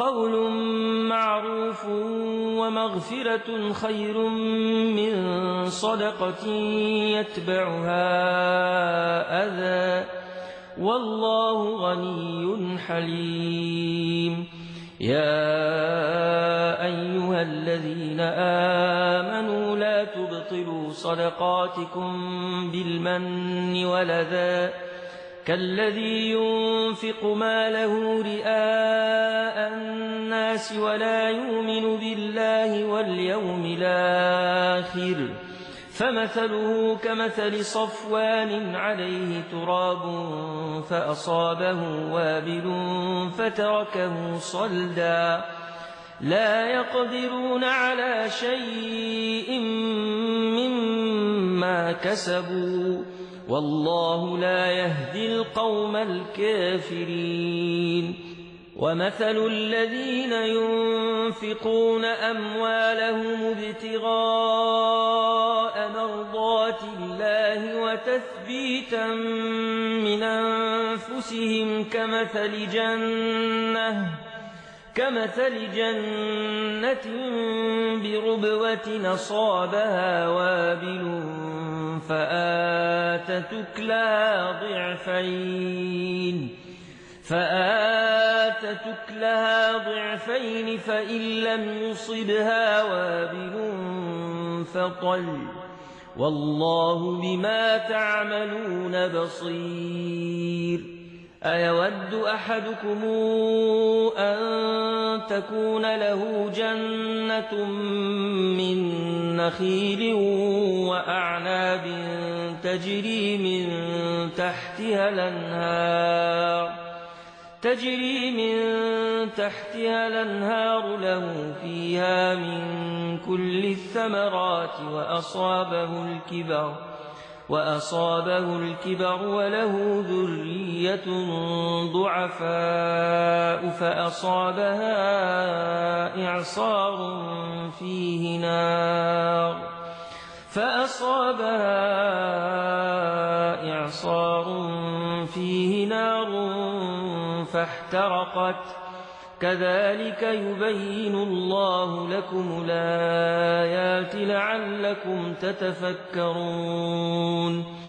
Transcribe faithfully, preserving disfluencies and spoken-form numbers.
قول معروف ومغفرة خير من صدقة يتبعها أذى والله غني حليم. يا أيها الذين آمنوا لا تبطلوا صدقاتكم بالمن والأذى كالذي ينفق ماله رئاء الناس ولا يؤمن بالله واليوم الآخر فمثله كمثل صفوان عليه تراب فأصابه وابل فتركه صلدا لا يقدرون على شيء مما كسبوا والله لا يهدي القوم الكافرين. ومثل الذين ينفقون أموالهم ابتغاء مرضات الله وتثبيتا من أنفسهم كمثل جنة كمثل جنة بربوة أصابها وابل فآتت أكلها ضعفين فآتت أكلها ضعفين فإن لم يصبها وابل فطل والله بما تعملون بصير. أيود أحدكم أن تكون له جنة من نخيل وأعناب تجري من تحتها الأنهار تجري من تحتها الأنهار له فيها من كل الثمرات وأصابه الكبر وأصابه الكبر وله ذرية ضعفاء فأصابها إعصار فيه نار فأصابها إعصار فيه نار فاحترقت كذلك يبين الله لكم الآيات لعلكم تتفكرون.